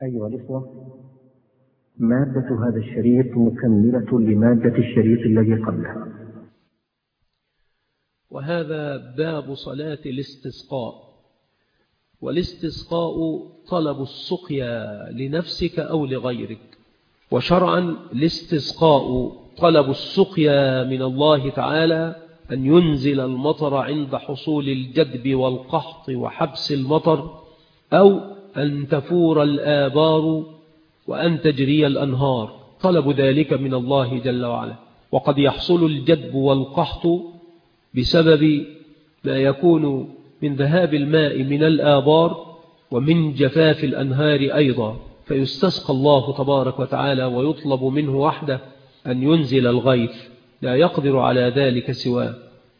أيها الإخوة، مادة هذا الشريط مكملة لمادة الشريط الذي قبلها. وهذا باب صلاة الاستسقاء. والاستسقاء طلب السقيا لنفسك أو لغيرك. وشرعا الاستسقاء طلب السقيا من الله تعالى أن ينزل المطر عند حصول الجدب والقحط وحبس المطر، أو أن تفور الآبار وأن تجري الأنهار، طلب ذلك من الله جل وعلا. وقد يحصل الجدب والقحط بسبب ما يكون من ذهاب الماء من الآبار ومن جفاف الأنهار أيضا، فيستسقى الله تبارك وتعالى ويطلب منه وحده أن ينزل الغيث، لا يقدر على ذلك سواه.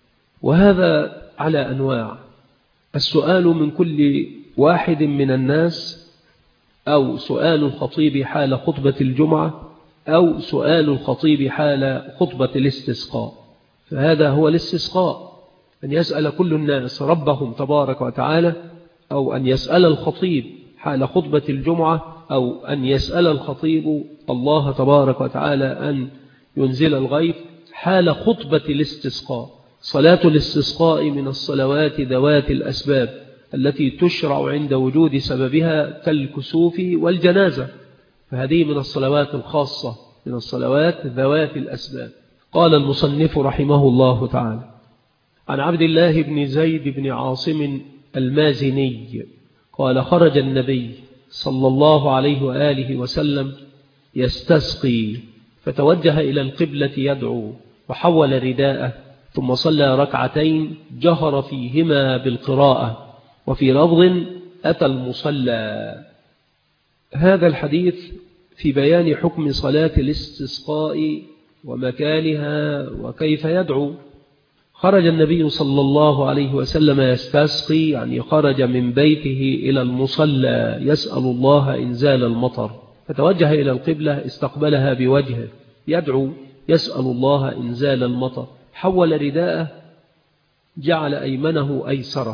وهذا على أنواع: السؤال من كل واحد من الناس، أو سؤال الخطيب حال خطبة الجمعة، أو سؤال الخطيب حال خطبة الاستسقاء. فهذا هو الاستسقاء، أن يسأل كل الناس ربهم تبارك وتعالى، أو أن يسأل الخطيب حال خطبة الجمعة، أو أن يسأل الخطيب الله تبارك وتعالى أن ينزل الغيث حال خطبة الاستسقاء. صلاة الاستسقاء من الصلوات ذوات الأسباب التي تشرع عند وجود سببها كالكسوف والجنازة، فهذه من الصلوات الخاصة، من الصلوات ذوات الأسباب. قال المصنف رحمه الله تعالى: عن عبد الله بن زيد بن عاصم المازني قال: خرج النبي صلى الله عليه وآله وسلم يستسقي، فتوجه إلى القبلة يدعو، وحول رداءه، ثم صلى ركعتين جهر فيهما بالقراءة، وفي لفظ أتى المصلى. هذا الحديث في بيان حكم صلاة الاستسقاء ومكانها وكيف يدعو. خرج النبي صلى الله عليه وسلم يستسقي، يعني خرج من بيته إلى المصلى يسأل الله إنزال المطر، فتوجه إلى القبلة استقبلها بوجهه يدعو يسأل الله إنزال المطر، حول رداءه جعل أيمنه أيسره.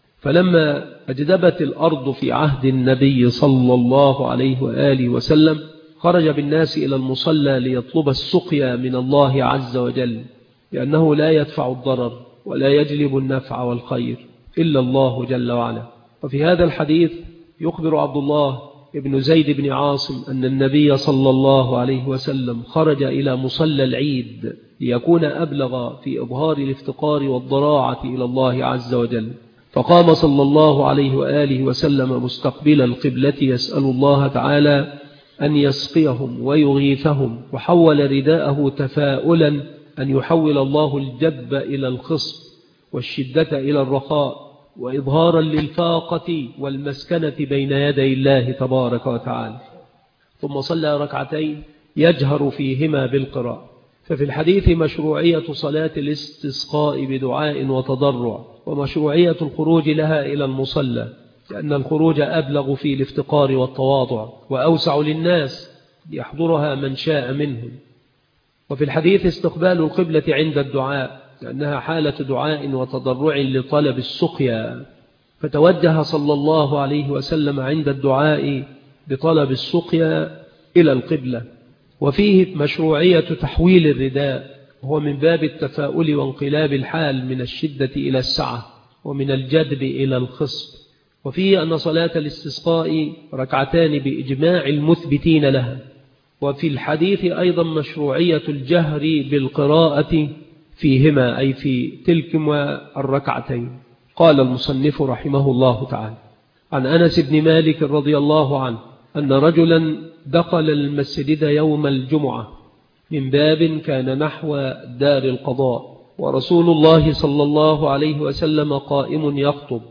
فلما أجدبت الأرض في عهد النبي صلى الله عليه وآله وسلم، خرج بالناس إلى المصلى ليطلب السقيا من الله عز وجل، لأنه لا يدفع الضرر ولا يجلب النفع والخير إلا الله جل وعلا. وفي هذا الحديث يخبر عبد الله ابن زيد بن عاصم أن النبي صلى الله عليه وسلم خرج إلى مصلى العيد ليكون أبلغ في إظهار الافتقار والضراعة إلى الله عز وجل، فقام صلى الله عليه وآله وسلم مستقبل القبلة يسأل الله تعالى أن يسقيهم ويغيثهم، وحول رداءه تفاؤلا أن يحول الله الجدب إلى الخصب والشدة إلى الرخاء، وإظهارا للفاقة والمسكنة بين يدي الله تبارك وتعالى. ثم صلى ركعتين يجهر فيهما بالقراءة. ففي الحديث مشروعية صلاة الاستسقاء بدعاء وتضرع، ومشروعية الخروج لها إلى المصلى، لأن الخروج أبلغ في الافتقار والتواضع، وأوسع للناس يحضرها من شاء منهم. وفي الحديث استقبال القبلة عند الدعاء، لأنها حالة دعاء وتضرع لطلب السقيا، فتوجه صلى الله عليه وسلم عند الدعاء بطلب السقيا إلى القبلة. وفيه مشروعية تحويل الرداء، وهو من باب التفاؤل وانقلاب الحال من الشدة إلى السعة ومن الجدب إلى الخصب. وفيه أن صلاة الاستسقاء ركعتان بإجماع المثبتين لها. وفي الحديث أيضا مشروعية الجهر بالقراءة فيهما، أي في تلكما الركعتين. قال المصنف رحمه الله تعالى: عن أنس بن مالك رضي الله عنه أن رجلا دخل المسجد يوم الجمعة من باب كان نحو دار القضاء، ورسول الله صلى الله عليه وسلم قائم يخطب،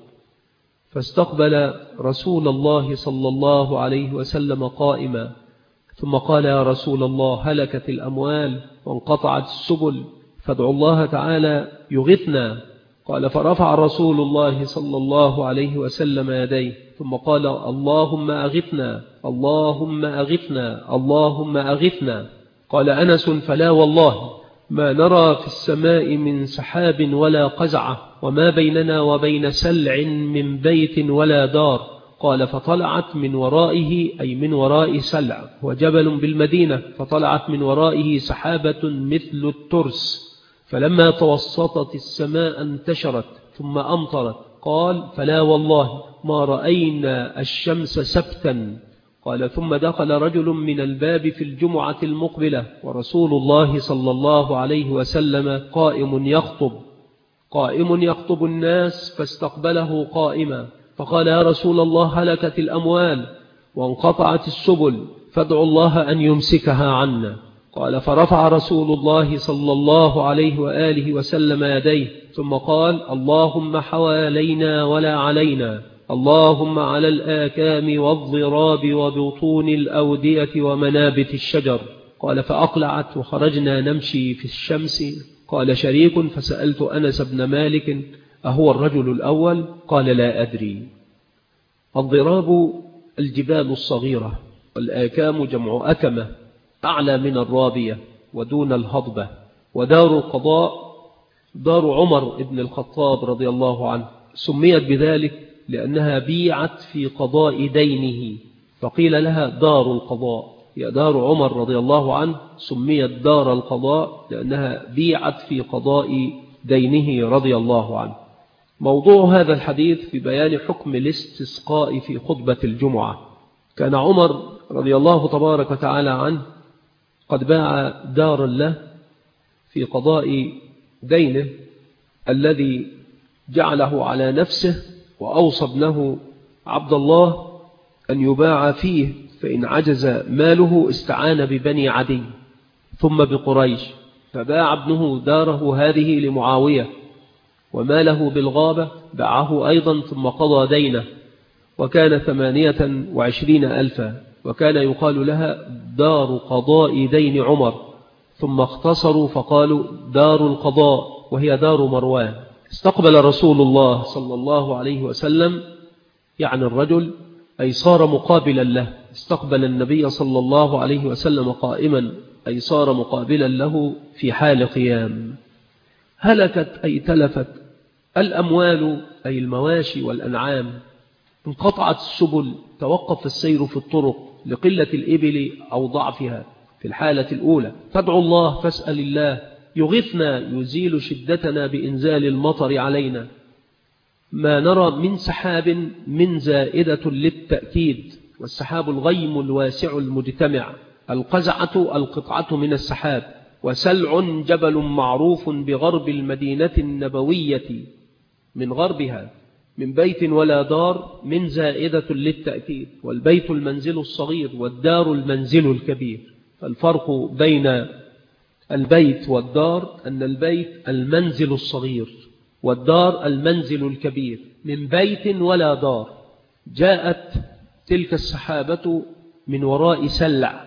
فاستقبل رسول الله صلى الله عليه وسلم قائما، ثم قال: يا رسول الله، هلكت الأموال وانقطعت السبل، فادعوا الله تعالى يغثنا. قال: فرفع رسول الله صلى الله عليه وسلم يديه، ثم قال: اللهم أغثنا، اللهم أغثنا، اللهم أغثنا. قال أنس: فلا والله ما نرى في السماء من سحاب ولا قزعة، وما بيننا وبين سلع من بيت ولا دار، قال فطلعت من ورائه أي من وراء سلع وجبل بالمدينة، فطلعت من ورائه سحابة مثل الترس، فلما توسطت السماء انتشرت ثم أمطرت. قال فلا والله ما رأينا الشمس سبتا. قال ثم دخل رجل من الباب في الجمعة المقبلة ورسول الله صلى الله عليه وسلم قائم يخطب الناس، فاستقبله قائما فقال يا رسول الله هلكت الأموال وانقطعت السبل، فادعوا الله أن يمسكها عنا. قال فرفع رسول الله صلى الله عليه وآله وسلم يديه ثم قال اللهم حوالينا ولا علينا، اللهم على الآكام والضراب وبطون الأودية ومنابت الشجر. قال فأقلعت وخرجنا نمشي في الشمس. قال شريك فسألت أنس بن مالك أهو الرجل الأول؟ قال لا أدري. الضراب الجبال الصغيرة، والآكام جمع أكمة أعلى من الرابية ودون الهضبة. ودار القضاء دار عمر بن الخطاب رضي الله عنه، سميت بذلك لأنها بيعت في قضاء دينه فقيل لها دار القضاء. هي دار عمر رضي الله عنه سميت دار القضاء لأنها بيعت في قضاء دينه رضي الله عنه. موضوع هذا الحديث في بيان حكم الاستسقاء في خطبة الجمعة. كان عمر رضي الله تبارك وتعالى عنه قد باع دارا له في قضاء دينه الذي جعله على نفسه، وأوصى ابنه عبد الله أن يباع فيه، فإن عجز ماله استعان ببني عدي ثم بقريش، فباع ابنه داره هذه لمعاوية، وماله بالغابة باعه أيضا ثم قضى دينه، وكان 28,000، وكان يقال لها دار قضاء دين عمر، ثم اختصروا فقالوا دار القضاء، وهي دار مروان. استقبل رسول الله صلى الله عليه وسلم يعني الرجل أي صار مقابلا له، استقبل النبي صلى الله عليه وسلم قائما أي صار مقابلا له في حال قيام. هلكت أي تلفت الأموال أي المواشي والأنعام، انقطعت السبل، توقف السير في الطرق لقلة الإبل أو ضعفها في الحالة الأولى. فادعوا الله فاسأل الله يغثنا يزيل شدتنا بإنزال المطر علينا. ما نرى من سحاب من زائدة للتأكيد، والسحاب الغيم الواسع المجتمع، القزعة القطعة من السحاب، وسلع جبل معروف بغرب المدينة النبوية من غربها من بيت ولا دار من زائدة للتأكيد، والبيت المنزل الصغير والدار المنزل الكبير. الفرق بين البيت والدار أن البيت المنزل الصغير والدار المنزل الكبير. من بيت ولا دار جاءت تلك السحابة من وراء سلع،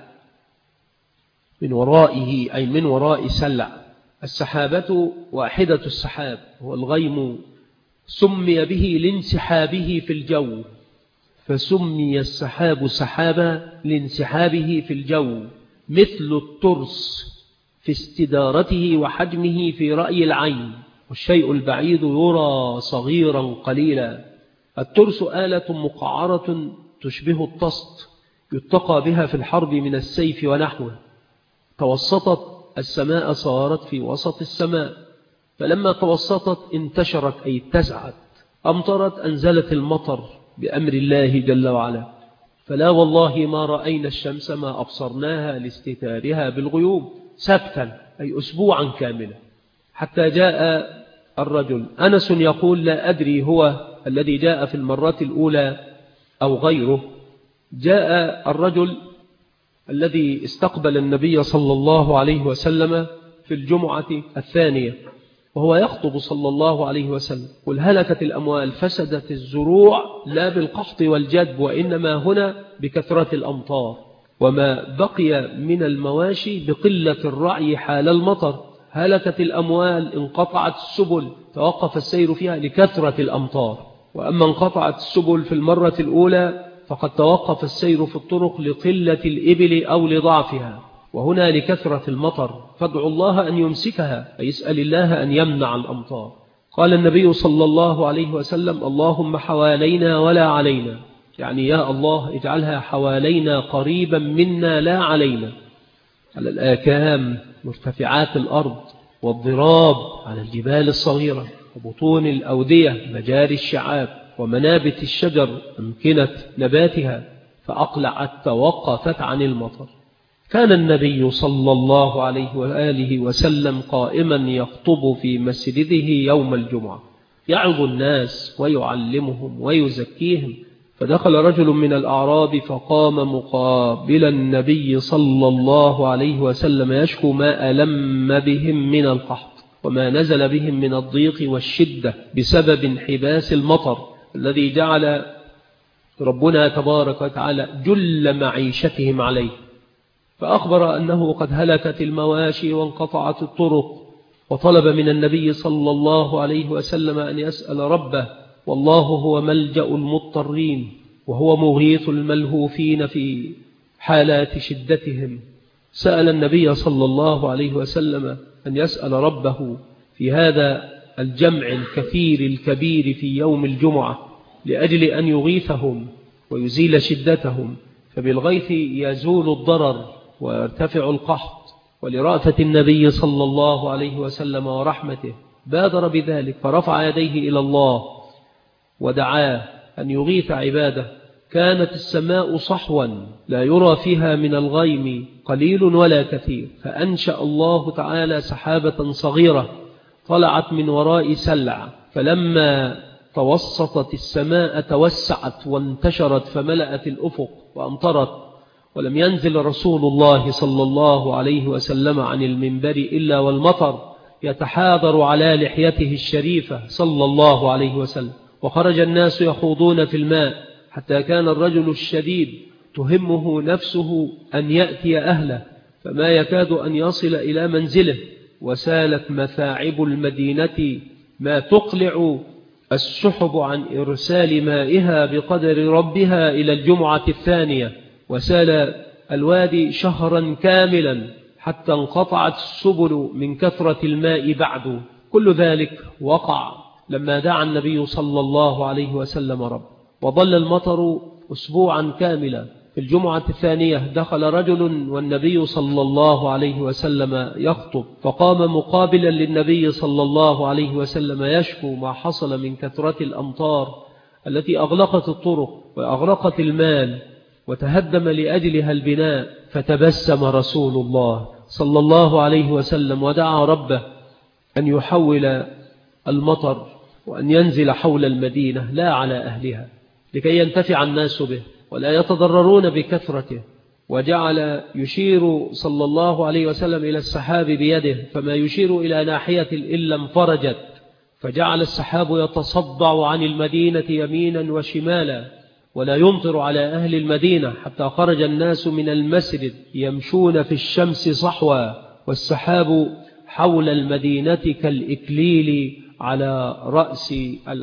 من ورائه أي من وراء سلع. السحابة واحدة السحاب هو الغيم، سمي به لانسحابه في الجو، فسمي السحاب سحابا لانسحابه في الجو، مثل الترس في استدارته وحجمه في رأي العين، والشيء البعيد يرى صغيرا قليلا. الترس آلة مقعرة تشبه الطست يتقى بها في الحرب من السيف ونحوه. توسطت السماء صارت في وسط السماء، فلما توسطت انتشرت أي اتسعت، أمطرت أنزلت المطر بأمر الله جل وعلا. فلا والله ما رأينا الشمس ما أبصرناها لاستتارها بالغيوب سبتا أي أسبوعا كاملا، حتى جاء الرجل. أنس يقول لا أدري هو الذي جاء في المرة الأولى أو غيره. جاء الرجل الذي استقبل النبي صلى الله عليه وسلم في الجمعة الثانية وهو يخطب صلى الله عليه وسلم، قل هلكت الأموال فسدت الزروع لا بالقحط والجدب، وإنما هنا بكثرة الأمطار، وما بقي من المواشي بقلة الرعي حال المطر. هلكت الأموال انقطعت السبل، توقف السير فيها لكثرة الأمطار. وأما انقطعت السبل في المرة الأولى فقد توقف السير في الطرق لقلة الإبل أو لضعفها، وهنا لكثرة المطر. فادعوا الله أن يمسكها، أي يسأل الله أن يمنع الأمطار. قال النبي صلى الله عليه وسلم اللهم حوالينا ولا علينا، يعني يا الله اجعلها حوالينا قريبا منا لا علينا، على الآكام مرتفعات الأرض، والضراب على الجبال الصغيرة، وبطون الأودية مجاري الشعاب، ومنابت الشجر أمكنة نباتها، فأقلعت توقفت عن المطر. كان النبي صلى الله عليه وآله وسلم قائما يخطب في مسجده يوم الجمعة، يعظ الناس ويعلمهم ويزكيهم، فدخل رجل من الأعراب فقام مقابل النبي صلى الله عليه وسلم يشكو ما ألم بهم من القحط وما نزل بهم من الضيق والشدة بسبب انحباس المطر الذي جعل ربنا تبارك وتعالى جل معيشتهم عليه. فأخبر أنه قد هلكت المواشي وانقطعت الطرق، وطلب من النبي صلى الله عليه وسلم أن يسأل ربه، والله هو ملجأ المضطرين وهو مغيث الملهوفين في حالات شدتهم. سأل النبي صلى الله عليه وسلم أن يسأل ربه في هذا الجمع الكثير الكبير في يوم الجمعة لأجل أن يغيثهم ويزيل شدتهم، فبالغيث يزول الضرر ويرتفع القحط. ولرأفة النبي صلى الله عليه وسلم ورحمته بادر بذلك، فرفع يديه إلى الله ودعاه أن يغيث عباده. كانت السماء صحوا لا يرى فيها من الغيم قليل ولا كثير، فأنشأ الله تعالى سحابة صغيرة طلعت من وراء سلع، فلما توسطت السماء توسعت وانتشرت فملأت الأفق وأمطرت. ولم ينزل رسول الله صلى الله عليه وسلم عن المنبر إلا والمطر يتحاضر على لحيته الشريفة صلى الله عليه وسلم، وخرج الناس يخوضون في الماء حتى كان الرجل الشديد تهمه نفسه أن يأتي أهله فما يكاد أن يصل إلى منزله، وسالت مثاعب المدينة ما تقلع السحب عن إرسال مائها بقدر ربها إلى الجمعة الثانية، وسال الوادي شهرا كاملا حتى انقطعت السبل من كثرة الماء بعد. كل ذلك وقع لما دعا النبي صلى الله عليه وسلم رب، وظل المطر أسبوعا كاملا. في الجمعة الثانية دخل رجل والنبي صلى الله عليه وسلم يخطب، فقام مقابلا للنبي صلى الله عليه وسلم يشكو ما حصل من كثرة الأمطار التي أغلقت الطرق وأغرقت المال وتهدم لأجلها البناء. فتبسم رسول الله صلى الله عليه وسلم ودعا ربه أن يحول المطر وأن ينزل حول المدينة لا على أهلها، لكي ينتفع الناس به ولا يتضررون بكثرته. وجعل يشير صلى الله عليه وسلم إلى السحاب بيده، فما يشير إلى ناحية إلا انفرجت، فجعل السحاب يتصدع عن المدينة يمينا وشمالا ولا يمطر على أهل المدينة، حتى خرج الناس من المسجد يمشون في الشمس صحوا، والسحاب حول المدينة كالإكليل على رأس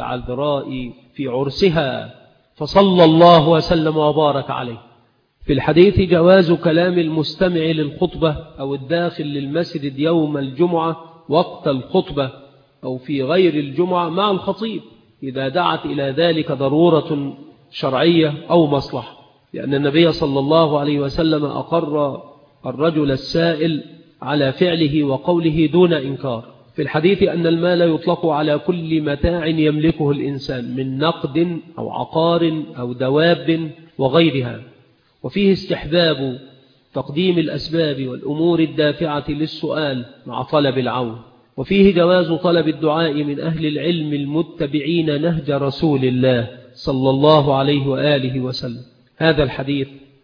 العذراء في عرسها، فصلى الله وسلم وبارك عليه. في الحديث جواز كلام المستمع للخطبة أو الداخل للمسجد يوم الجمعة وقت الخطبة أو في غير الجمعة مع الخطيب إذا دعت إلى ذلك ضرورة شرعية أو مصلحة، لأن النبي صلى الله عليه وسلم أقر الرجل السائل على فعله وقوله دون إنكار. في الحديث أن المال يطلق على كل متاع يملكه الإنسان من نقد أو عقار أو دواب وغيرها، وفيه استحباب تقديم الأسباب والأمور الدافعة للسؤال مع طلب العون، وفيه جواز طلب الدعاء من أهل العلم المتبعين نهج رسول الله صلى الله عليه وآله وسلم. هذا الحديث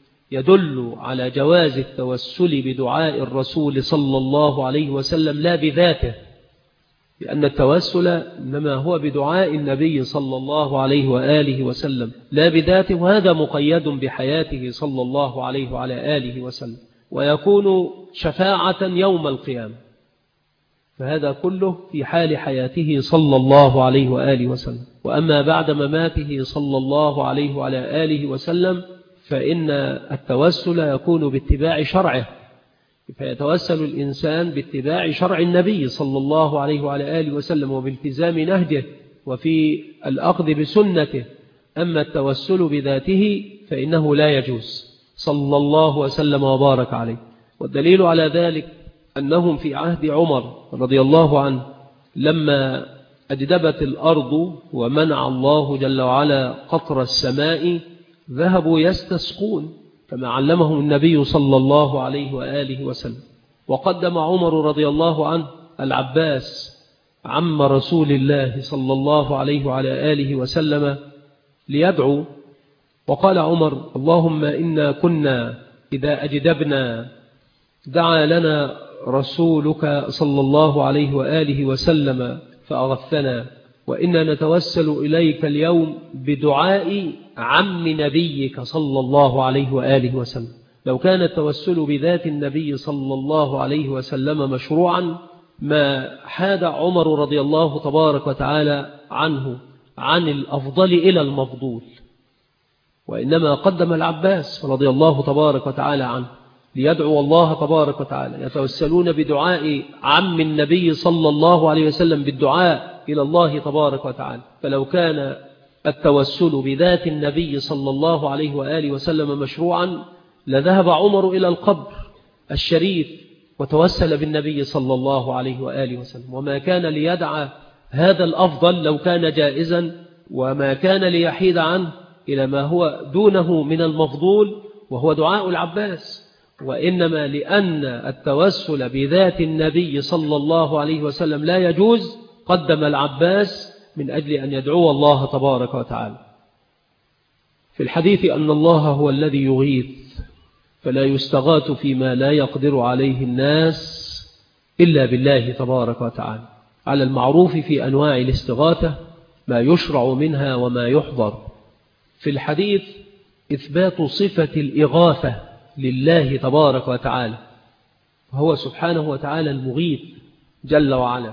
يدل على جواز التوسل بدعاء الرسول صلى الله عليه وسلم لا بذاته، لأن التوسل إنما هو بدعاء النبي صلى الله عليه وآله وسلم لا بذاته، وهذا مقيد بحياته صلى الله عليه وعلى آله وسلم، ويكون شفاعة يوم القيامة، فهذا كله في حال حياته صلى الله عليه وآله وسلم. وأما بعد مماته صلى الله عليه وعلى آله وسلم فإن التوسل يكون باتباع شرعه، فيتوسل الإنسان باتباع شرع النبي صلى الله عليه وعلى آله وسلم وبالتزام نهجه وفي الأخذ بسنته، أما التوسل بذاته فإنه لا يجوز، صلى الله وسلم وبارك عليه. والدليل على ذلك أنهم في عهد عمر رضي الله عنه لما أجدبت الأرض ومنع الله جل وعلا قطر السماء ذهبوا يستسقون كما علمهم النبي صلى الله عليه وآله وسلم. وقدم عمر رضي الله عنه العباس عم رسول الله صلى الله عليه وعلى آله وسلم ليدعو، وقال عمر: اللهم إنا كنا إذا أجدبنا دعا لنا رسولك صلى الله عليه وآله وسلم فأغثنا، وإنا نتوسل إليك اليوم بدعاء عم نبيك صلى الله عليه وآله وسلم. لو كان التوسل بذات النبي صلى الله عليه وسلم مشروعا ما حاد عمر رضي الله تبارك وتعالى عنه عن الأفضل إلى المفضول، وإنما قدم العباس رضي الله تبارك وتعالى عنه ليدعو الله تبارك وتعالى. يتوسلون بدعاء عم النبي صلى الله عليه وسلم بالدعاء إلى الله تبارك وتعالى. فلو كان التوسل بذات النبي صلى الله عليه وآله وسلم مشروعا لذهب عمر إلى القبر الشريف وتوسل بالنبي صلى الله عليه وآله وسلم، وما كان ليدعى هذا الأفضل لو كان جائزا، وما كان ليحيد عنه إلى ما هو دونه من المفضول وهو دعاء العباس. وإنما لأن التوسل بذات النبي صلى الله عليه وسلم لا يجوز قدم العباس من أجل أن يدعو الله تبارك وتعالى. في الحديث أن الله هو الذي يغيث فلا يستغاث فيما لا يقدر عليه الناس إلا بالله تبارك وتعالى، على المعروف في أنواع الاستغاثة ما يشرع منها وما يحضر. في الحديث إثبات صفة الإغاثة لله تبارك وتعالى، فهو سبحانه وتعالى المغيث جل وعلا.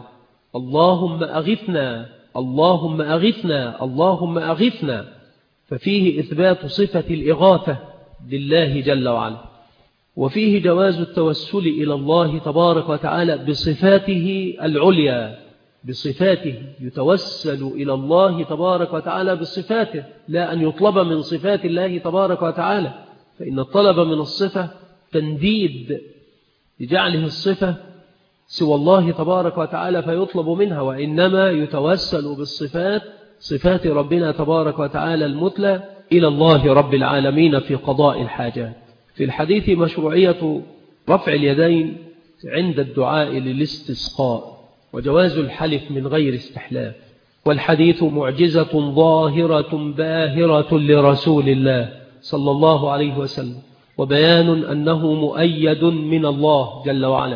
اللهم أغثنا اللهم أغثنا اللهم أغثنا، ففيه إثبات صفة الإغاثة لله جل وعلا. وفيه جواز التوسل إلى الله تبارك وتعالى بصفاته العليا، بصفاته يتوسل إلى الله تبارك وتعالى بصفاته، لا أن يطلب من صفات الله تبارك وتعالى، فإن الطلب من الصفة تنديد لجعله الصفة سوى الله تبارك وتعالى فيطلب منها، وإنما يتوسل بالصفات صفات ربنا تبارك وتعالى المثلى إلى الله رب العالمين في قضاء الحاجات. في الحديث مشروعية رفع اليدين عند الدعاء للاستسقاء وجواز الحلف من غير استحلاف. والحديث معجزة ظاهرة باهرة لرسول الله صلى الله عليه وسلم، وبيان أنه مؤيد من الله جل وعلا،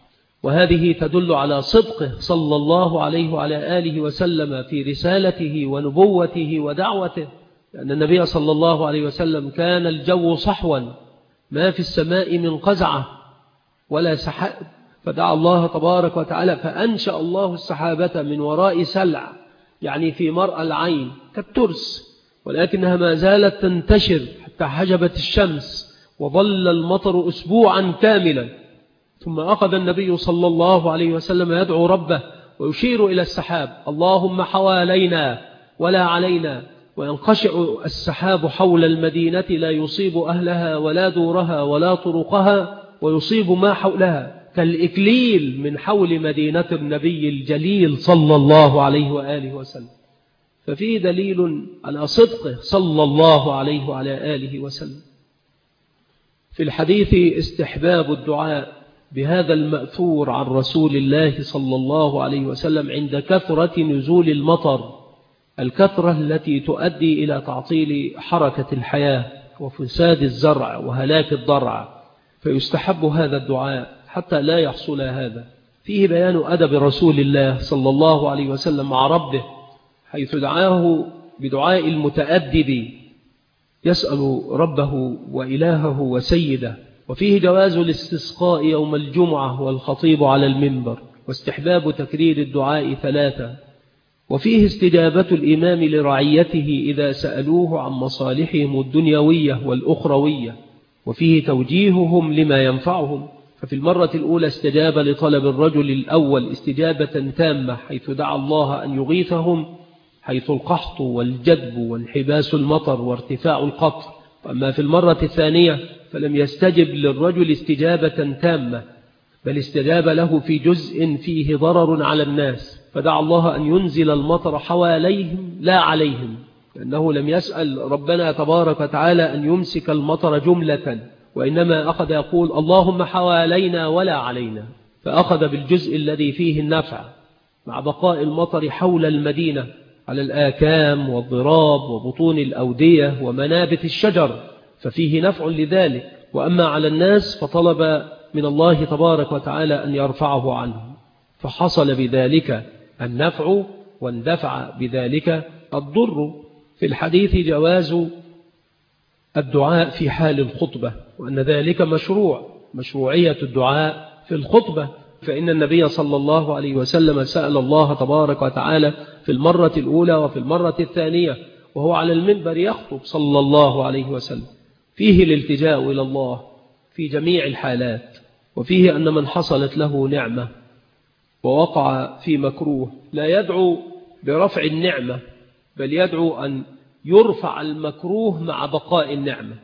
وهذه تدل على صدقه صلى الله عليه وعلى آله وسلم في رسالته ونبوته ودعوته، لأن النبي صلى الله عليه وسلم كان الجو صحوا ما في السماء من قزعة ولا سحاب، فدعا الله تبارك وتعالى فأنشأ الله السحابة من وراء سلع، يعني في مرأى العين كالترس، ولكنها ما زالت تنتشر حتى حجبت الشمس وظل المطر أسبوعا كاملا. ثم أخذ النبي صلى الله عليه وسلم يدعو ربه ويشير إلى السحاب: اللهم حوالينا ولا علينا، وينقشع السحاب حول المدينة لا يصيب أهلها ولا دورها ولا طرقها، ويصيب ما حولها كالإكليل من حول مدينة النبي الجليل صلى الله عليه وآله وسلم. ففيه دليل على صدقه صلى الله عليه وعلى آله وسلم. في الحديث استحباب الدعاء بهذا المأثور عن رسول الله صلى الله عليه وسلم عند كثرة نزول المطر، الكثرة التي تؤدي إلى تعطيل حركة الحياة وفساد الزرع وهلاك الضرع، فيستحب هذا الدعاء حتى لا يحصل هذا. فيه بيان أدب رسول الله صلى الله عليه وسلم مع ربه، حيث دعاه بدعاء المتأدب يسأل ربه وإلهه وسيده. وفيه جواز الاستسقاء يوم الجمعة والخطيب على المنبر، واستحباب تكرير الدعاء 3. وفيه استجابة الإمام لرعيته إذا سألوه عن مصالحهم الدنيوية والأخروية، وفيه توجيههم لما ينفعهم. ففي المرة الأولى استجاب لطلب الرجل الأول استجابة تامة، حيث دعا الله أن يغيثهم حيث القحط والجدب وانحباس المطر وارتفاع القطر. أما في المرة الثانية فلم يستجب للرجل استجابة تامة، بل استجاب له في جزء فيه ضرر على الناس، فدعا الله أن ينزل المطر حواليهم لا عليهم، لأنه لم يسأل ربنا تبارك وتعالى أن يمسك المطر جملة، وإنما أخذ يقول اللهم حوالينا ولا علينا، فأخذ بالجزء الذي فيه النفع مع بقاء المطر حول المدينة على الآكام والضراب وبطون الأودية ومنابت الشجر، ففيه نفع لذلك. وأما على الناس فطلب من الله تبارك وتعالى أن يرفعه عنهم، فحصل بذلك النفع واندفع بذلك الضر. في الحديث جواز الدعاء في حال الخطبة، وأن ذلك مشروعية الدعاء في الخطبة، فإن النبي صلى الله عليه وسلم سأل الله تبارك وتعالى في المرة الأولى وفي المرة الثانية وهو على المنبر يخطب صلى الله عليه وسلم. فيه الالتجاء إلى الله في جميع الحالات، وفيه أن من حصلت له نعمة ووقع في مكروه لا يدعو برفع النعمة، بل يدعو أن يرفع المكروه مع بقاء النعمة.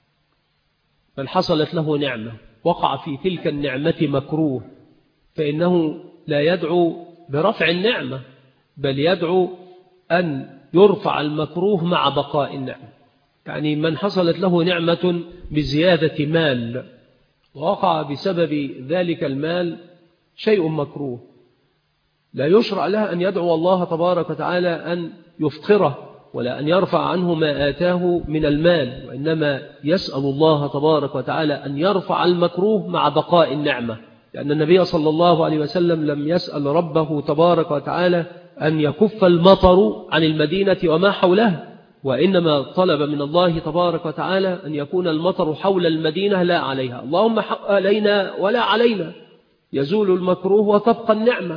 من حصلت له نعمة وقع في تلك النعمة مكروه، فإنه لا يدعو برفع النعمة، بل يدعو أن يرفع المكروه مع بقاء النعمة. يعني من حصلت له نعمة بزيادة مال ووقع بسبب ذلك المال شيء مكروه، لا يشرع له أن يدعو الله تبارك وتعالى أن يفقره ولا أن يرفع عنه ما آتاه من المال، وإنما يسأل الله تبارك وتعالى أن يرفع المكروه مع بقاء النعمة، لأن النبي صلى الله عليه وسلم لم يسأل ربه تبارك وتعالى أن يكف المطر عن المدينة وما حولها، وإنما طلب من الله تبارك وتعالى أن يكون المطر حول المدينة لا عليها. اللهم حوالينا ولا علينا، يزول المكروه وتبقى النعمة.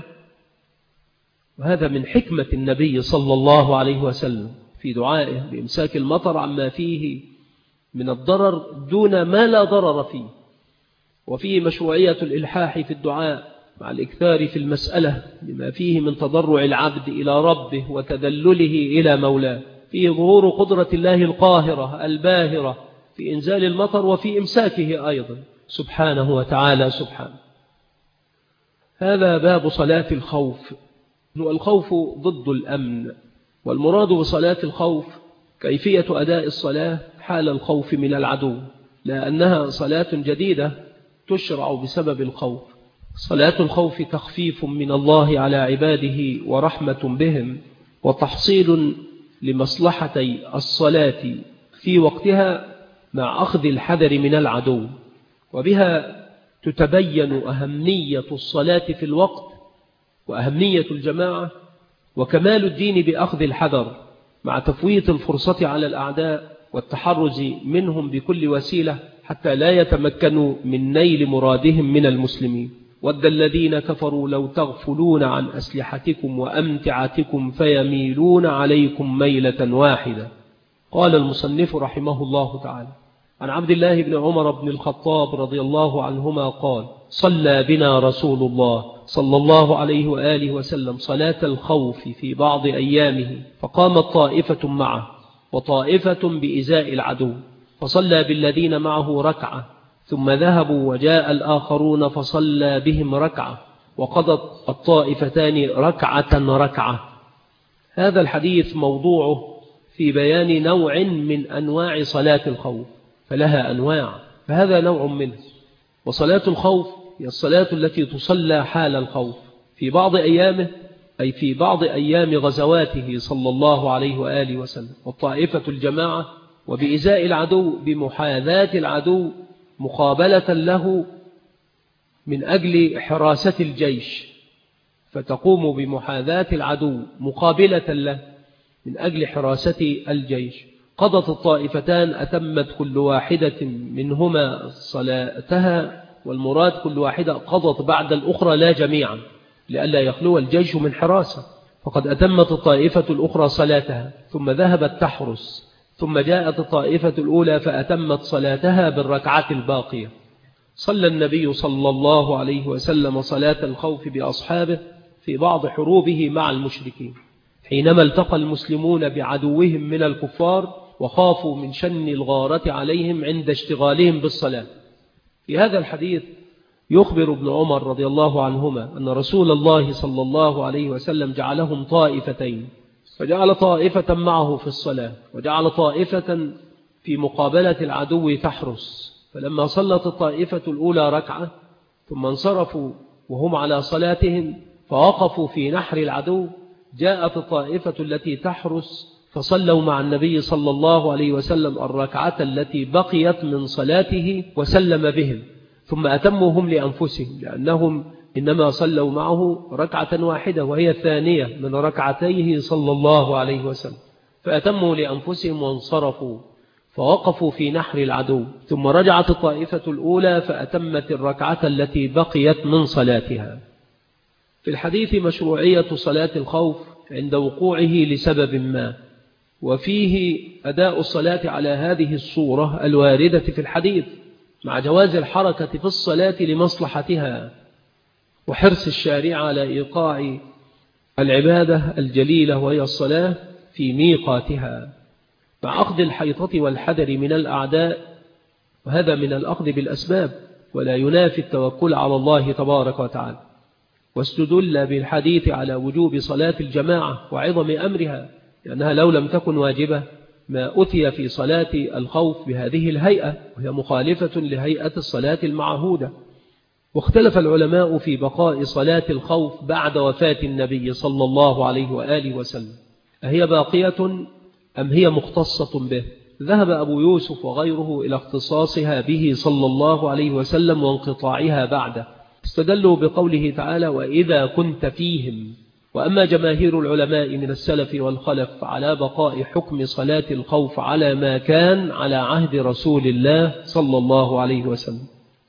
وهذا من حكمة النبي صلى الله عليه وسلم في دعائه بإمساك المطر عما فيه من الضرر دون ما لا ضرر فيه. وفيه مشروعية الإلحاح في الدعاء مع الإكثار في المسألة لما فيه من تضرع العبد إلى ربه وتذلله إلى مولاه. فيه ظهور قدرة الله القاهرة الباهرة في إنزال المطر وفي إمساكه أيضا سبحانه وتعالى سبحانه. هذا باب صلاة الخوف. والخوف ضد الأمن، والمراد بصلاة الخوف كيفية أداء الصلاة حال الخوف من العدو، لأنها صلاة جديدة تشرع بسبب الخوف. صلاة الخوف تخفيف من الله على عباده ورحمة بهم، وتحصيل لمصلحتي الصلاة في وقتها مع أخذ الحذر من العدو، وبها تتبين أهمية الصلاة في الوقت وأهمية الجماعة وكمال الدين بأخذ الحذر مع تفويت الفرصة على الأعداء والتحرز منهم بكل وسيلة حتى لا يتمكنوا من نيل مرادهم من المسلمين. ود الذين كفروا لو تغفلون عن أسلحتكم وأمتعتكم فيميلون عليكم ميلة واحدة. قال المصنف رحمه الله تعالى عن عبد الله بن عمر بن الخطاب رضي الله عنهما قال: صلى بنا رسول الله صلى الله عليه وآله وسلم صلاة الخوف في بعض أيامه، فقامت طائفة معه وطائفة بإزاء العدو، فصلى بالذين معه ركعة، ثم ذهبوا وجاء الآخرون فصلى بهم ركعة، وقضت الطائفتان ركعة. هذا الحديث موضوعه في بيان نوع من أنواع صلاة الخوف، فلها أنواع، فهذا نوع منه. وصلاة الخوف هي الصلاة التي تصلى حال الخوف في بعض أيامه، أي في بعض أيام غزواته صلى الله عليه وآله وسلم. والطائفة الجماعة، وبإزاء العدو بمحاذاة العدو مقابلة له من أجل حراسة الجيش، فتقوم بمحاذاة العدو مقابلة له من أجل حراسة الجيش. قضت الطائفتان أتمت كل واحدة منهما صلاتها، والمراد كل واحدة قضت بعد الأخرى لا جميعا لئلا يخلو الجيش من حراسة. فقد أتمت الطائفة الأخرى صلاتها ثم ذهبت تحرس، ثم جاءت الطائفة الأولى فأتمت صلاتها بالركعة الباقية. صلى النبي صلى الله عليه وسلم صلاة الخوف بأصحابه في بعض حروبه مع المشركين، حينما التقى المسلمون بعدوهم من الكفار وخافوا من شن الغارة عليهم عند اشتغالهم بالصلاة. في هذا الحديث يخبر ابن عمر رضي الله عنهما أن رسول الله صلى الله عليه وسلم جعلهم طائفتين، فجعل طائفة معه في الصلاة وجعل طائفة في مقابلة العدو تحرس. فلما صلت الطائفة الأولى ركعة ثم انصرفوا وهم على صلاتهم فوقفوا في نحر العدو، جاءت الطائفة التي تحرس فصلوا مع النبي صلى الله عليه وسلم الركعة التي بقيت من صلاته وسلم بهم، ثم أتموا هم لأنفسهم لأنهم إنما صلوا معه ركعة واحدة وهي الثانية من ركعتيه صلى الله عليه وسلم، فأتموا لأنفسهم وانصرفوا فوقفوا في نحر العدو، ثم رجعت الطائفة الأولى فأتمت الركعة التي بقيت من صلاتها. في الحديث مشروعية صلاة الخوف عند وقوعه لسبب ما، وفيه أداء الصلاة على هذه الصورة الواردة في الحديث مع جواز الحركة في الصلاة لمصلحتها وحرص الشارع على إيقاع العبادة الجليلة وهي الصلاة في ميقاتها مع أخذ الحيطة والحذر من الأعداء، وهذا من الأخذ بالأسباب ولا ينافي التوكل على الله تبارك وتعالى. واستدل بالحديث على وجوب صلاة الجماعة وعظم أمرها، لأنها لو لم تكن واجبة ما أتي في صلاة الخوف بهذه الهيئة، وهي مخالفة لهيئة الصلاة المعهودة. واختلف العلماء في بقاء صلاة الخوف بعد وفاة النبي صلى الله عليه وآله وسلم، أهي باقية أم هي مختصة به؟ ذهب أبو يوسف وغيره إلى اختصاصها به صلى الله عليه وسلم وانقطاعها بعده، استدلوا بقوله تعالى وإذا كنت فيهم. وأما جماهير العلماء من السلف والخلف على بقاء حكم صلاة الخوف على ما كان على عهد رسول الله صلى الله عليه وسلم،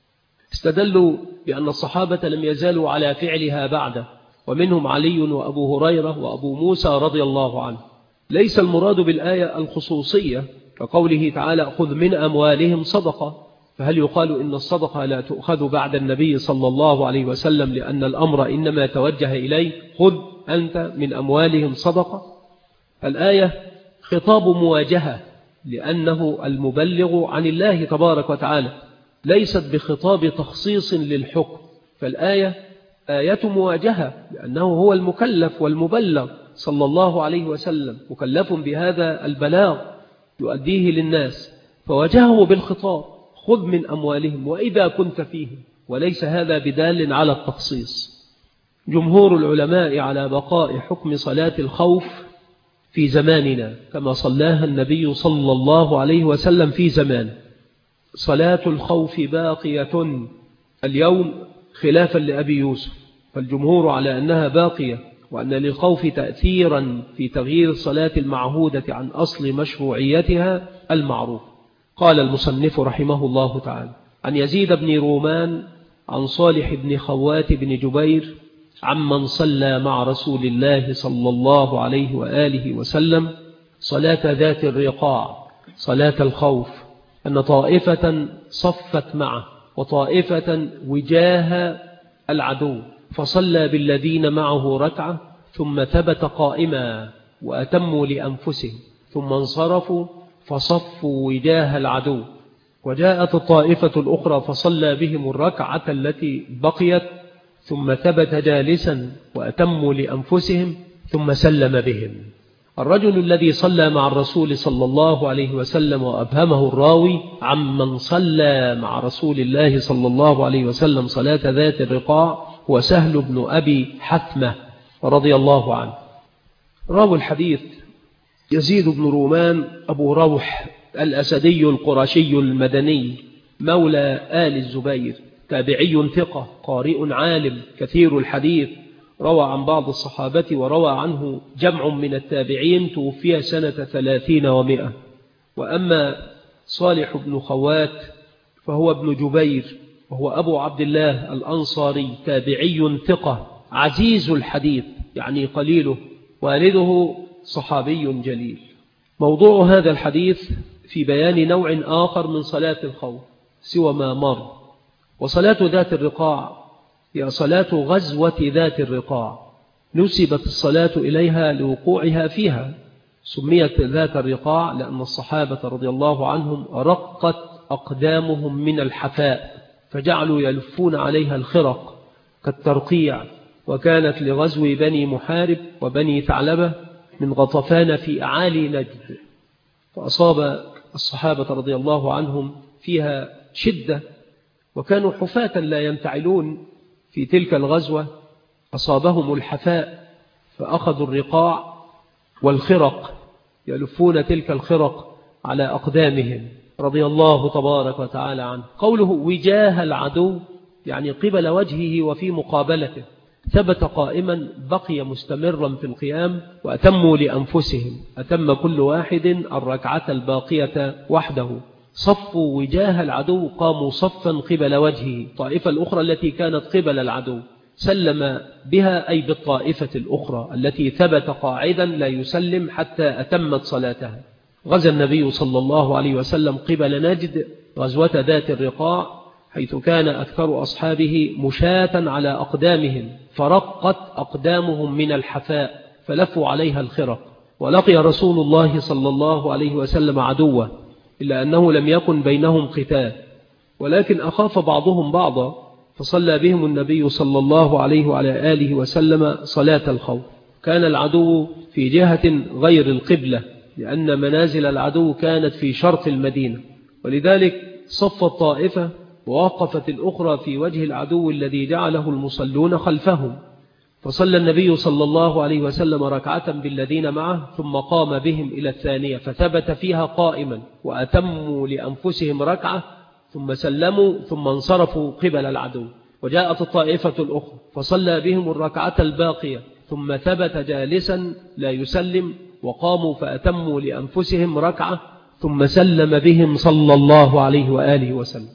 استدلوا بأن الصحابة لم يزالوا على فعلها بعده، ومنهم علي وأبو هريرة وأبو موسى رضي الله عنه. ليس المراد بالآية الخصوصية كقوله تعالى خذ من أموالهم صدقة، فهل يقال إن الصدقة لا تؤخذ بعد النبي صلى الله عليه وسلم لأن الأمر إنما توجه إليه خذ أنت من أموالهم صدقة؟ الآية خطاب مواجهة لأنه المبلغ عن الله تبارك وتعالى، ليست بخطاب تخصيص للحكم، فالآية آية مواجهة لأنه هو المكلف والمبلغ صلى الله عليه وسلم، مكلف بهذا البلاغ يؤديه للناس، فواجهه بالخطاب خذ من أموالهم وإذا كنت فيهم، وليس هذا بدال على التخصيص. جمهور العلماء على بقاء حكم صلاة الخوف في زماننا كما صلاها النبي صلى الله عليه وسلم في زمان. صلاة الخوف باقية اليوم خلافا لأبي يوسف، فالجمهور على أنها باقية، وأن للخوف تأثيرا في تغيير الصلاة المعهودة عن أصل مشروعيتها المعروف. قال المصنف رحمه الله تعالى عن يزيد بن رومان عن صالح بن خوات بن جبير عمن صلى مع رسول الله صلى الله عليه وآله وسلم صلاة ذات الرقاع صلاة الخوف أن طائفة صفت معه وطائفة وجاه العدو، فصلى بالذين معه ركعة ثم ثبت قائما وأتموا لأنفسهم ثم انصرفوا فصفوا وجاه العدو، وجاءت الطائفة الأخرى فصلى بهم الركعة التي بقيت ثم ثبت جالسا وأتموا لأنفسهم ثم سلم بهم. الرجل الذي صلى مع الرسول صلى الله عليه وسلم وأبهمه الراوي عمن صلى مع رسول الله صلى الله عليه وسلم صلاة ذات الرقاع هو سهل بن أبي حثمة رضي الله عنه. راوي الحديث يزيد بن رومان أبو روح الأسدي القرشي المدني مولى آل الزبير، تابعي ثقة قارئ عالم كثير الحديث، روى عن بعض الصحابة وروى عنه جمع من التابعين، توفي سنة 30 و100. وأما صالح بن خوات فهو ابن جبير وهو أبو عبد الله الأنصاري، تابعي ثقة عزيز الحديث يعني قليله، والده صحابي جليل. موضوع هذا الحديث في بيان نوع آخر من صلاة الخوف سوى ما مر، وصلاة ذات الرقاع هي صلاة غزوة ذات الرقاع نسبت الصلاة إليها لوقوعها فيها. سميت ذات الرقاع لأن الصحابة رضي الله عنهم رقت أقدامهم من الحفاء، فجعلوا يلفون عليها الخرق كالترقيع. وكانت لغزو بني محارب وبني ثعلبة من غطفان في أعالي نجد، فأصاب الصحابة رضي الله عنهم فيها شدة، وكانوا حفاة لا ينتعلون في تلك الغزوة. أصابهم الحفاء فأخذوا الرقاع والخرق يلفون تلك الخرق على أقدامهم رضي الله تبارك وتعالى عنه. قوله وجاه العدو يعني قبل وجهه وفي مقابلته، ثبت قائما بقي مستمرا في القيام. وأتموا لأنفسهم، أتم كل واحد الركعة الباقية وحده. صفوا وجاه العدو، قاموا صفا قبل وجهه. الطائفة الأخرى التي كانت قبل العدو سلم بها، أي بالطائفة الأخرى التي ثبت قاعدا لا يسلم حتى أتمت صلاتها. غزا النبي صلى الله عليه وسلم قبل نجد غزوة ذات الرقاع، حيث كان أكثر أصحابه مشاة على أقدامهم، فرقت أقدامهم من الحفاء فلفوا عليها الخرق. ولقي رسول الله صلى الله عليه وسلم عدوه، إلا أنه لم يكن بينهم قتال، ولكن أخاف بعضهم بعضا، فصلى بهم النبي صلى الله عليه وعلى آله وسلم صلاة الخوف. كان العدو في جهة غير القبلة، لأن منازل العدو كانت في شرق المدينة، ولذلك صف الطائفة ووقفت الأخرى في وجه العدو الذي جعله المصلون خلفهم. فصلى النبي صلى الله عليه وسلم ركعة بالذين معه، ثم قام بهم إلى الثانية فثبت فيها قائما، وأتموا لأنفسهم ركعة ثم سلموا، ثم انصرفوا قبل العدو. وجاءت الطائفة الأخرى فصلى بهم الركعة الباقية، ثم ثبت جالسا لا يسلم، وقاموا فأتموا لأنفسهم ركعة، ثم سلم بهم صلى الله عليه وآله وسلم.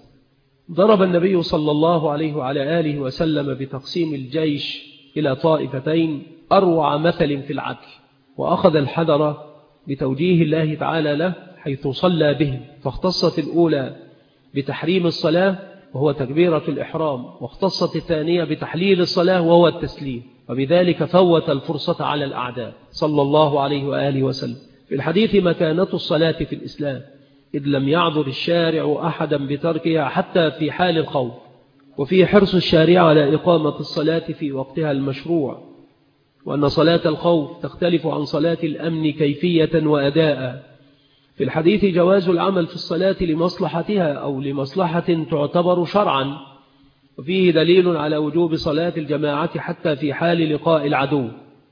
ضرب النبي صلى الله عليه وعلى آله وسلم بتقسيم الجيش إلى طائفتين أروع مثل في العدل، وأخذ الحذر بتوجيه الله تعالى له حيث صلى بهم. فاختصت الأولى بتحريم الصلاة وهو تكبيرة الإحرام، واختصت الثانية بتحليل الصلاة وهو التسليم، وبذلك فوت الفرصة على الأعداء صلى الله عليه وآله وسلم. في الحديث مكانة الصلاة في الإسلام، إذ لم يعذر الشارع أحدا بتركها حتى في حال الخوف، وفيه حرص الشارع على إقامة الصلاة في وقتها المشروع، وأن صلاة الخوف تختلف عن صلاة الأمن كيفية وأداء. في الحديث جواز العمل في الصلاة لمصلحتها أو لمصلحة تعتبر شرعا، وفيه دليل على وجوب صلاة الجماعة حتى في حال لقاء العدو،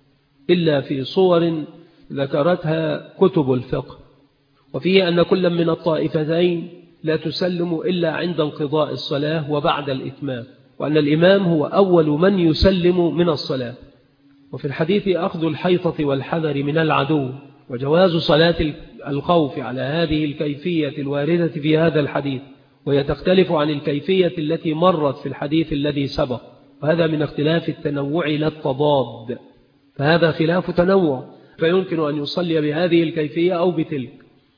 إلا في صور ذكرتها كتب الفقه. وفيه أن كل من الطائفتين لا تسلم إلا عند انقضاء الصلاة وبعد الإتمام، وأن الإمام هو أول من يسلم من الصلاة. وفي الحديث أخذ الحيطة والحذر من العدو، وجواز صلاة الخوف على هذه الكيفية الواردة في هذا الحديث، وهي تختلف عن الكيفية التي مرت في الحديث الذي سبق، وهذا من اختلاف التنوع لا التضاد، فهذا خلاف تنوع، فيمكن أن يصلي بهذه الكيفية أو بتلك،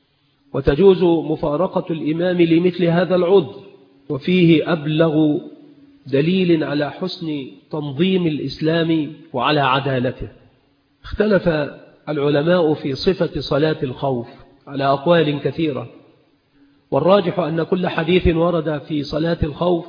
وتجوز مفارقة الإمام لمثل هذا العذر. وفيه أبلغ دليل على حسن تنظيم الإسلام وعلى عدالته. اختلف العلماء في صفة صلاة الخوف على أقوال كثيرة، والراجح أن كل حديث ورد في صلاة الخوف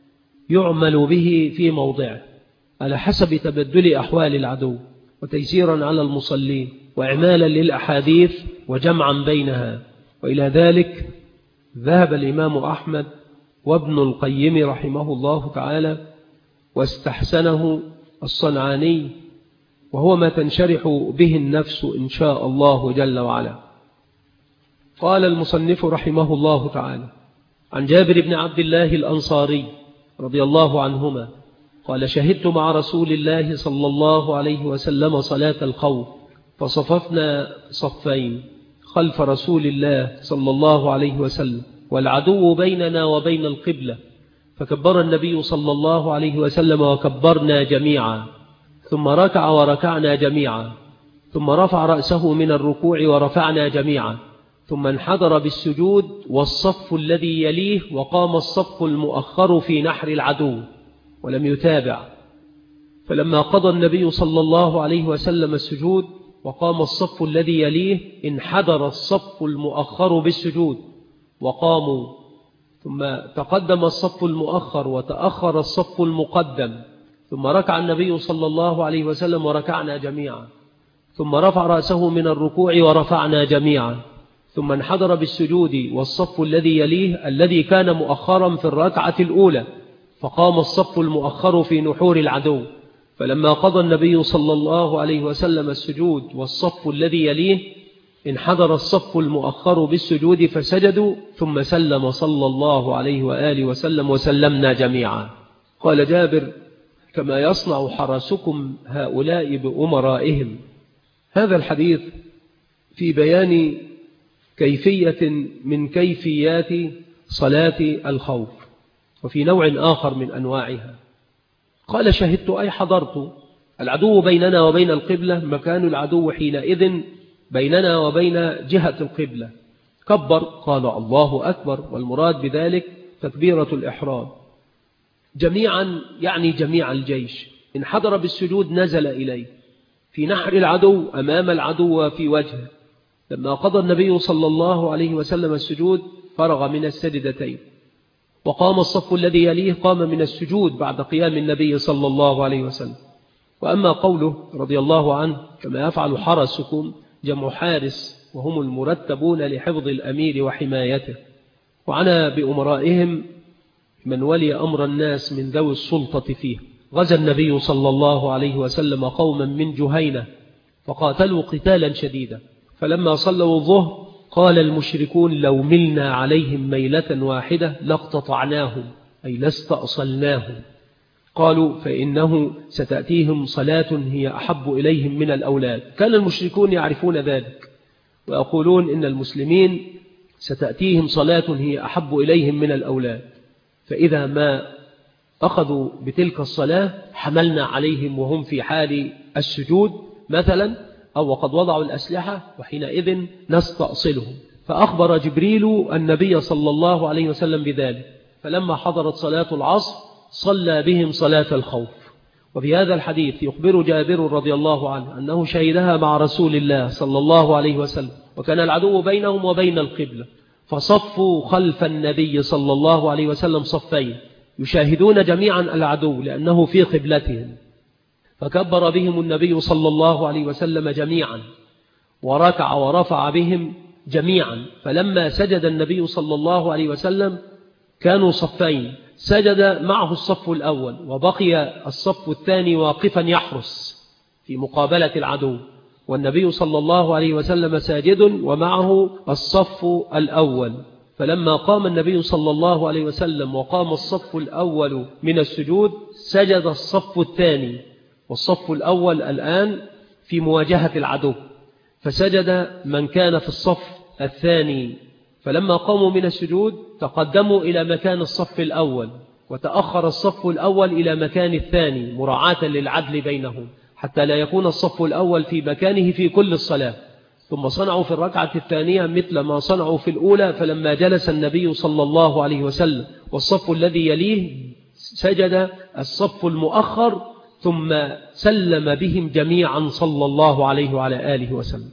يعمل به في موضعه على حسب تبدل أحوال العدو، وتيسيرا على المصلين، وإعمالا للأحاديث وجمعا بينها. وإلى ذلك ذهب الإمام أحمد وابن القيم رحمه الله تعالى، واستحسنه الصنعاني، وهو ما تنشرح به النفس إن شاء الله جل وعلا. قال المصنف رحمه الله تعالى عن جابر بن عبد الله الأنصاري رضي الله عنهما قال: شهدت مع رسول الله صلى الله عليه وسلم صلاة الخوف، فصففنا صفين خلف رسول الله صلى الله عليه وسلم، والعدو بيننا وبين القبلة، فكبر النبي صلى الله عليه وسلم وكبرنا جميعا، ثم ركع وركعنا جميعا، ثم رفع رأسه من الركوع ورفعنا جميعا، ثم انحدر بالسجود والصف الذي يليه، وقام الصف المؤخر في نحر العدو ولم يتابع. فلما قضى النبي صلى الله عليه وسلم السجود وقام الصف الذي يليه انحدر الصف المؤخر بالسجود وقاموا، ثم تقدم الصف المؤخر وتأخر الصف المقدم، ثم ركع النبي صلى الله عليه وسلم وركعنا جميعا، ثم رفع رأسه من الركوع ورفعنا جميعا، ثم انحدر بالسجود والصف الذي يليه الذي كان مؤخرا في الركعة الأولى، فقام الصف المؤخر في نحور العدو. فلما قضى النبي صلى الله عليه وسلم السجود والصف الذي يليه انحدر الصف المؤخر بالسجود فسجدوا، ثم سلم صلى الله عليه وآله وسلم وسلمنا جميعا. قال جابر: كما يصنع حرسكم هؤلاء بأمرائهم. هذا الحديث في بيان كيفية من كيفيات صلاة الخوف، وفي نوع آخر من أنواعها. قال: شهدت أي حضرت العدو بيننا وبين القبلة، مكان العدو حينئذ بيننا وبين جهة القبلة. كبر، قال: الله أكبر، والمراد بذلك تكبيرة الإحرام. جميعا يعني جميع الجيش. انحدر بالسجود نزل إليه في نحر العدو أمام العدو في وجهه. لما قضى النبي صلى الله عليه وسلم السجود فرغ من السجدتين، وقام الصف الذي يليه قام من السجود بعد قيام النبي صلى الله عليه وسلم. وأما قوله رضي الله عنه: كما يفعل حرسكم، جمع حارس، وهم المرتبون لحفظ الأمير وحمايته. وعنا بأمرائهم من ولي أمر الناس من ذوي السلطة فيه. غزا النبي صلى الله عليه وسلم قوما من جهينة فقاتلوا قتالا شديدا، فلما صلوا الظهر قال المشركون: لو ملنا عليهم ميلة واحدة لاقتطعناهم، أي لاستأصلناهم. قالوا: فإنه ستأتيهم صلاة هي أحب إليهم من الأولاد. كان المشركون يعرفون ذلك ويقولون إن المسلمين ستأتيهم صلاة هي أحب إليهم من الأولاد، فإذا ما أخذوا بتلك الصلاة حملنا عليهم وهم في حال السجود مثلا، أو وقد وضعوا الأسلحة، وحينئذ نستأصلهم. فأخبر جبريل النبي صلى الله عليه وسلم بذلك، فلما حضرت صلاة العصر صلى بهم صلاة الخوف. وفي هذا الحديث يخبر جابر رضي الله عنه أنه شهدها مع رسول الله صلى الله عليه وسلم، وكان العدو بينهم وبين القبلة، فصفوا خلف النبي صلى الله عليه وسلم صفين يشاهدون جميعا العدو لأنه في قبلتهم، فكبر بهم النبي صلى الله عليه وسلم جميعا، وركع ورفع بهم جميعا. فلما سجد النبي صلى الله عليه وسلم كانوا صفين، سجد معه الصف الأول، وبقي الصف الثاني واقفا يحرس في مقابلة العدو، والنبي صلى الله عليه وسلم ساجد ومعه الصف الأول. فلما قام النبي صلى الله عليه وسلم وقام الصف الأول من السجود سجد الصف الثاني، والصف الأول الآن في مواجهة العدو، فسجد من كان في الصف الثاني. فلما قاموا من السجود تقدموا إلى مكان الصف الأول، وتأخر الصف الأول إلى مكان الثاني مراعاة للعدل بينهم، حتى لا يكون الصف الأول في مكانه في كل الصلاة. ثم صنعوا في الركعة الثانية مثل ما صنعوا في الأولى. فلما جلس النبي صلى الله عليه وسلم والصف الذي يليه سجد الصف المؤخر، ثم سلم بهم جميعا صلى الله عليه وعلى آله وسلم.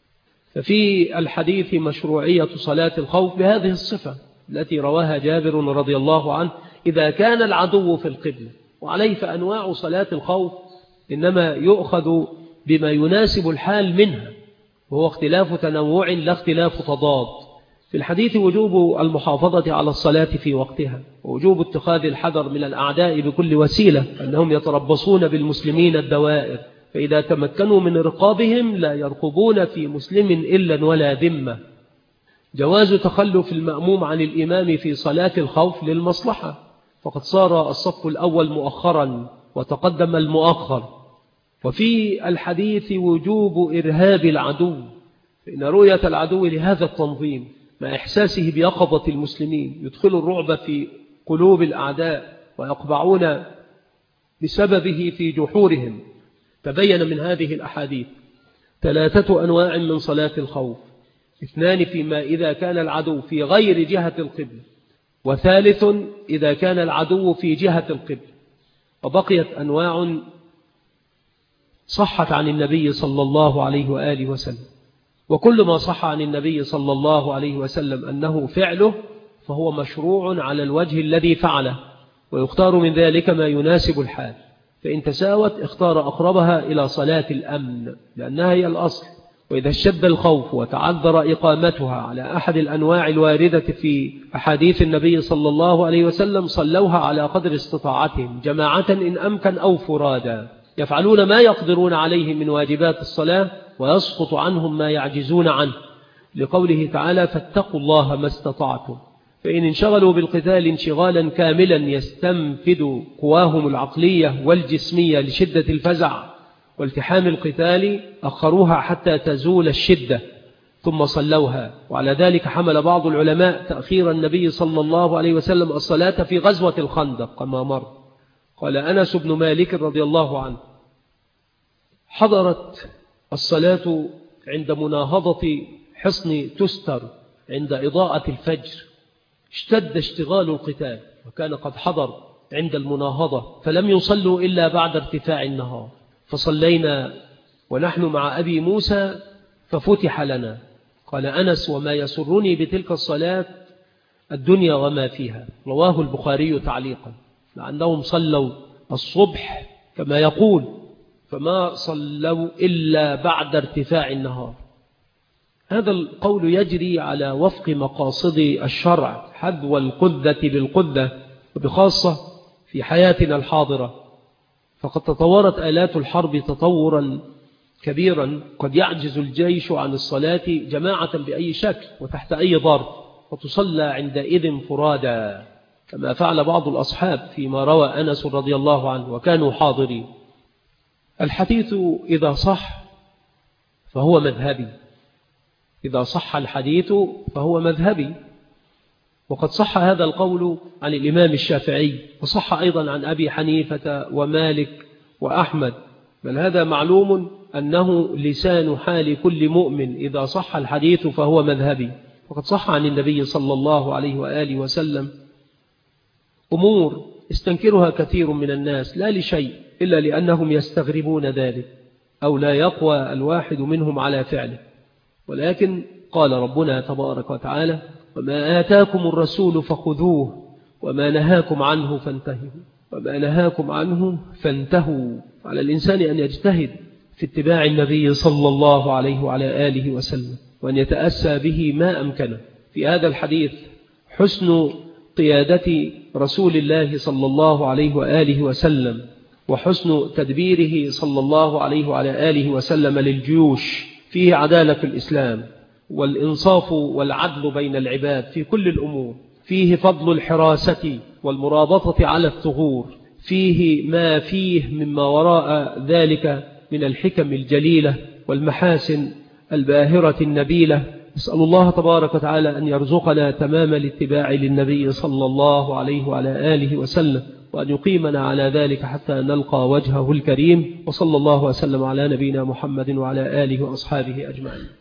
ففي الحديث مشروعية صلاة الخوف بهذه الصفة التي رواها جابر رضي الله عنه: إذا كان العدو في القبلة. وعليه فأنواع صلاة الخوف إنما يؤخذ بما يناسب الحال منها، وهو اختلاف تنوع لا اختلاف تضاد. في الحديث وجوب المحافظة على الصلاة في وقتها، ووجوب اتخاذ الحذر من الأعداء بكل وسيلة، أنهم يتربصون بالمسلمين الدوائر، فإذا تمكنوا من رقابهم لا يرقبون في مسلم إلا ولا ذمة. جواز تخلف المأموم عن الإمام في صلاة الخوف للمصلحة، فقد صار الصف الأول مؤخرا وتقدم المؤخر. وفي الحديث وجوب إرهاب العدو، فإن رؤية العدو لهذا التنظيم مع إحساسه بيقظة المسلمين يدخل الرعب في قلوب الأعداء ويقبعون بسببه في جحورهم. تبين من هذه الأحاديث 3 أنواع من صلاة الخوف: 2 فيما إذا كان العدو في غير جهة القبلة، و3 إذا كان العدو في جهة القبلة. وبقيت أنواع صحت عن النبي صلى الله عليه وآله وسلم، وكل ما صح عن النبي صلى الله عليه وسلم أنه فعله فهو مشروع على الوجه الذي فعله، ويختار من ذلك ما يناسب الحال، فإن تساوت اختار أقربها إلى صلاة الأمن لأنها هي الأصل. وإذا اشتد الخوف وتعذر إقامتها على أحد الأنواع الواردة في أحاديث النبي صلى الله عليه وسلم صلوها على قدر استطاعتهم جماعة إن أمكن أو فرادا، يفعلون ما يقدرون عليه من واجبات الصلاة ويسقط عنهم ما يعجزون عنه، لقوله تعالى فاتقوا الله ما استطعتم. فإن انشغلوا بالقتال انشغالا كاملا يستنفد قواهم العقلية والجسمية لشدة الفزع والتحام القتال أخروها حتى تزول الشدة ثم صلوها. وعلى ذلك حمل بعض العلماء تأخير النبي صلى الله عليه وسلم الصلاة في غزوة الخندق كما مر. قال أنس بن مالك رضي الله عنه حضرت الصلاة عند مناهضة حصن تستر عند إضاءة الفجر، اشتد اشتغال القتال وكان قد حضر عند المناهضة فلم يصلوا إلا بعد ارتفاع النهار، فصلينا ونحن مع أبي موسى ففتح لنا. قال أنس وما يسرني بتلك الصلاة الدنيا وما فيها. رواه البخاري تعليقا، لأنهم صلوا الصبح كما يقول فما صلوا إلا بعد ارتفاع النهار. هذا القول يجري على وفق مقاصد الشرع حذو القذة بالقذة، وبخاصة في حياتنا الحاضرة، فقد تطورت آلات الحرب تطورا كبيرا قد يعجز الجيش عن الصلاة جماعة بأي شكل وتحت أي ضرب، وتصلى عندئذ فرادا كما فعل بعض الأصحاب فيما روى أنس رضي الله عنه وكانوا حاضرين. الحديث إذا صح فهو مذهبي، إذا صح الحديث فهو مذهبي، وقد صح هذا القول عن الإمام الشافعي، وصح أيضا عن أبي حنيفة ومالك وأحمد، بل هذا معلوم أنه لسان حال كل مؤمن إذا صح الحديث فهو مذهبي. وقد صح عن النبي صلى الله عليه وآله وسلم أمور استنكرها كثير من الناس لا لشيء إلا لأنهم يستغربون ذلك أو لا يقوى الواحد منهم على فعله، ولكن قال ربنا تبارك وتعالى وما آتاكم الرسول فخذوه وما نهاكم عنه فانتهوا، وما نهاكم عنه فانتهوا. على الإنسان أن يجتهد في اتباع النبي صلى الله عليه وعلى آله وسلم وأن يتأسى به ما أمكنه. في هذا الحديث حسن قيادة رسول الله صلى الله عليه وآله وسلم وحسن تدبيره صلى الله عليه وعلى آله وسلم للجيوش، فيه عدالة الإسلام والإنصاف والعدل بين العباد في كل الأمور، فيه فضل الحراسة والمرابطة على الثغور، فيه ما فيه مما وراء ذلك من الحكم الجليلة والمحاسن الباهرة النبيلة. نسأل الله تبارك وتعالى أن يرزقنا تمام الاتباع للنبي صلى الله عليه وعلى آله وسلم، وأن يقيمنا على ذلك حتى نلقى وجهه الكريم. وصلى الله وسلم على نبينا محمد وعلى آله وأصحابه أجمعين.